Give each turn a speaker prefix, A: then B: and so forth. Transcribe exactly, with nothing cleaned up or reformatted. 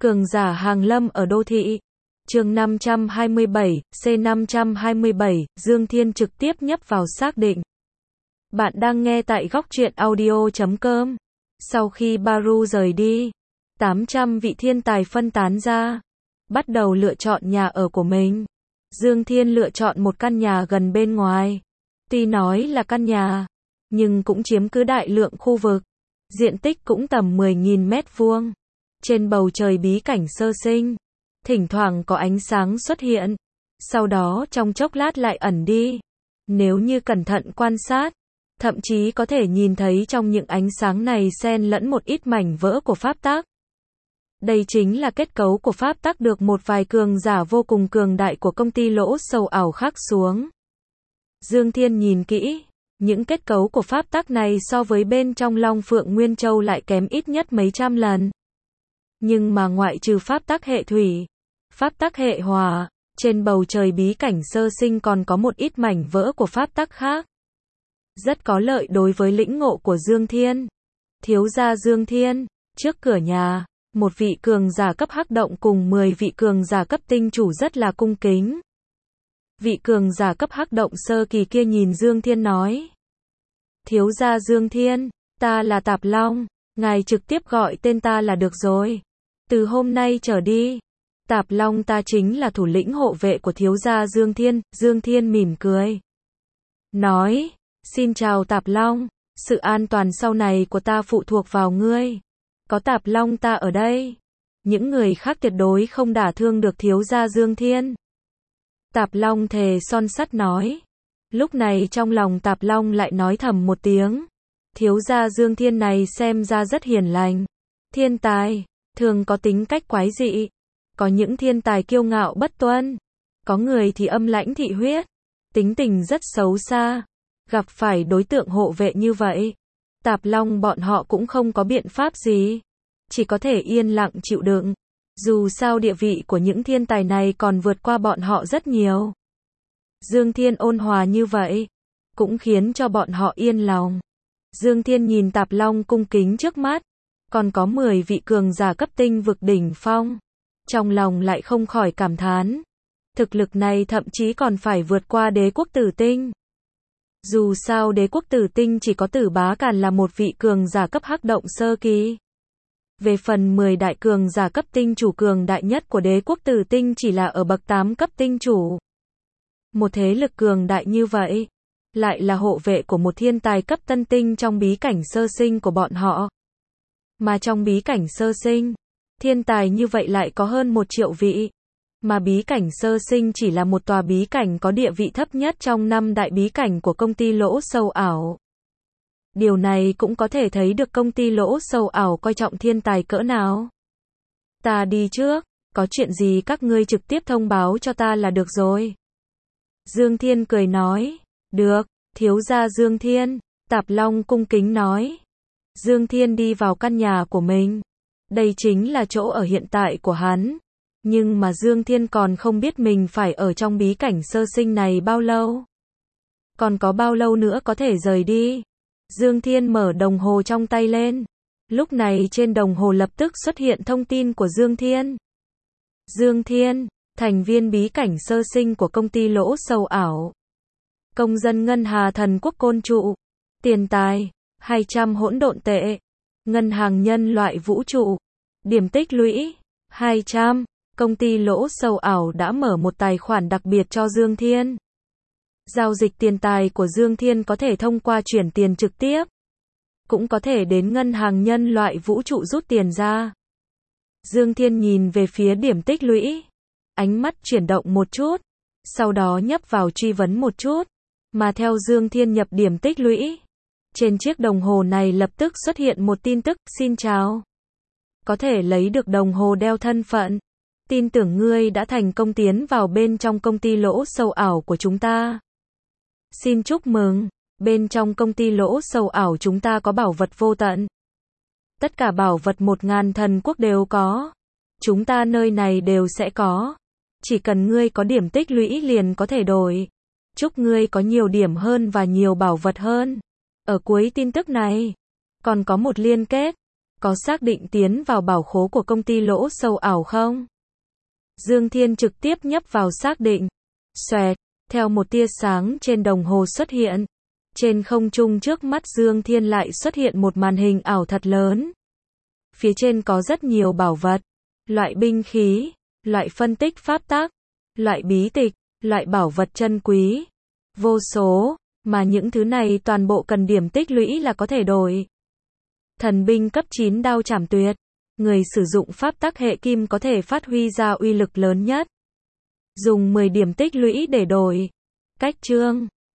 A: Cường giả hàng lâm ở đô thị. Chương năm trăm hai mươi bảy, C năm trăm hai mươi bảy, Dương Thiên trực tiếp nhấp vào xác định. Bạn đang nghe tại góc truyện audio chấm com. Sau khi Baru rời đi, tám trăm vị thiên tài phân tán ra, bắt đầu lựa chọn nhà ở của mình. Dương Thiên lựa chọn một căn nhà gần bên ngoài. Tuy nói là căn nhà, nhưng cũng chiếm cứ đại lượng khu vực. Diện tích cũng tầm mười nghìn mét vuông. Trên bầu trời bí cảnh sơ sinh, thỉnh thoảng có ánh sáng xuất hiện, sau đó trong chốc lát lại ẩn đi. Nếu như cẩn thận quan sát, thậm chí có thể nhìn thấy trong những ánh sáng này xen lẫn một ít mảnh vỡ của pháp tắc. Đây chính là kết cấu của pháp tắc được một vài cường giả vô cùng cường đại của công ty lỗ sầu ảo khắc xuống. Dương Thiên nhìn kỹ, những kết cấu của pháp tắc này so với bên trong Long Phượng Nguyên Châu lại kém ít nhất mấy trăm lần. Nhưng mà ngoại trừ pháp tắc hệ thủy, pháp tắc hệ hỏa, trên bầu trời bí cảnh sơ sinh còn có một ít mảnh vỡ của pháp tắc khác. Rất có lợi đối với lĩnh ngộ của Dương Thiên. Thiếu gia Dương Thiên, trước cửa nhà, một vị cường giả cấp hắc động cùng mười vị cường giả cấp tinh chủ rất là cung kính. Vị cường giả cấp hắc động sơ kỳ kia nhìn Dương Thiên nói: Thiếu gia Dương Thiên, ta là Tạp Long, ngài trực tiếp gọi tên ta là được rồi. Từ hôm nay trở đi, Tạp Long ta chính là thủ lĩnh hộ vệ của thiếu gia Dương Thiên. Dương Thiên mỉm cười, nói: Xin chào Tạp Long, sự an toàn sau này của ta phụ thuộc vào ngươi. Có Tạp Long ta ở đây, những người khác tuyệt đối không đả thương được thiếu gia Dương Thiên. Tạp Long thề son sắt nói. Lúc này trong lòng Tạp Long lại nói thầm một tiếng. Thiếu gia Dương Thiên này xem ra rất hiền lành. Thiên tài, thường có tính cách quái dị. Có những thiên tài kiêu ngạo bất tuân. Có người thì âm lãnh thị huyết. Tính tình rất xấu xa. Gặp phải đối tượng hộ vệ như vậy, Tạp Long bọn họ cũng không có biện pháp gì. Chỉ có thể yên lặng chịu đựng. Dù sao địa vị của những thiên tài này còn vượt qua bọn họ rất nhiều. Dương Thiên ôn hòa như vậy, cũng khiến cho bọn họ yên lòng. Dương Thiên nhìn Tạp Long cung kính trước mắt, còn có mười vị cường giả cấp tinh vực đỉnh phong. Trong lòng lại không khỏi cảm thán. Thực lực này thậm chí còn phải vượt qua đế quốc tử tinh. Dù sao đế quốc tử tinh chỉ có Tử Bá Càn là một vị cường giả cấp hắc động sơ kỳ. Về phần mười đại cường giả cấp tinh chủ cường đại nhất của đế quốc tử tinh chỉ là ở bậc tám cấp tinh chủ. Một thế lực cường đại như vậy, lại là hộ vệ của một thiên tài cấp tân tinh trong bí cảnh sơ sinh của bọn họ. Mà trong bí cảnh sơ sinh, thiên tài như vậy lại có hơn một triệu vị. Mà bí cảnh sơ sinh chỉ là một tòa bí cảnh có địa vị thấp nhất trong năm đại bí cảnh của công ty lỗ sầu ảo. Điều này cũng có thể thấy được công ty lỗ sầu ảo coi trọng thiên tài cỡ nào. Ta đi trước, có chuyện gì các ngươi trực tiếp thông báo cho ta là được rồi. Dương Thiên cười nói. Được, thiếu gia Dương Thiên, Tạp Long cung kính nói. Dương Thiên đi vào căn nhà của mình. Đây chính là chỗ ở hiện tại của hắn. Nhưng mà Dương Thiên còn không biết mình phải ở trong bí cảnh sơ sinh này bao lâu. Còn có bao lâu nữa có thể rời đi. Dương Thiên mở đồng hồ trong tay lên. Lúc này trên đồng hồ lập tức xuất hiện thông tin của Dương Thiên. Dương Thiên, thành viên bí cảnh sơ sinh của công ty lỗ sầu ảo. Công dân ngân hà thần quốc côn trụ. Tiền tài, hai trăm hỗn độn tệ. Ngân hàng nhân loại vũ trụ. Điểm tích lũy, hai trăm. Công ty lỗ sầu ảo đã mở một tài khoản đặc biệt cho Dương Thiên. Giao dịch tiền tài của Dương Thiên có thể thông qua chuyển tiền trực tiếp. Cũng có thể đến ngân hàng nhân loại vũ trụ rút tiền ra. Dương Thiên nhìn về phía điểm tích lũy. Ánh mắt chuyển động một chút. Sau đó nhấp vào truy vấn một chút. Mà theo Dương Thiên nhập điểm tích lũy, trên chiếc đồng hồ này lập tức xuất hiện một tin tức. Xin chào. Có thể lấy được đồng hồ đeo thân phận. Tin tưởng ngươi đã thành công tiến vào bên trong công ty lỗ sầu ảo của chúng ta. Xin chúc mừng, bên trong công ty lỗ sầu ảo chúng ta có bảo vật vô tận. Tất cả bảo vật một ngàn thần quốc đều có. Chúng ta nơi này đều sẽ có. Chỉ cần ngươi có điểm tích lũy liền có thể đổi. Chúc ngươi có nhiều điểm hơn và nhiều bảo vật hơn. Ở cuối tin tức này, còn có một liên kết. Có xác định tiến vào bảo khố của công ty lỗ sâu ảo không? Dương Thiên trực tiếp nhấp vào xác định. Xoẹt, theo một tia sáng trên đồng hồ xuất hiện. Trên không trung trước mắt Dương Thiên lại xuất hiện một màn hình ảo thật lớn. Phía trên có rất nhiều bảo vật, loại binh khí, loại phân tích pháp tắc, loại bí tịch, loại bảo vật chân quý. Vô số, mà những thứ này toàn bộ cần điểm tích lũy là có thể đổi. Thần binh cấp chín đao trảm tuyệt. Người sử dụng pháp tắc hệ kim có thể phát huy ra uy lực lớn nhất. Dùng mười điểm tích lũy để đổi. Cách chương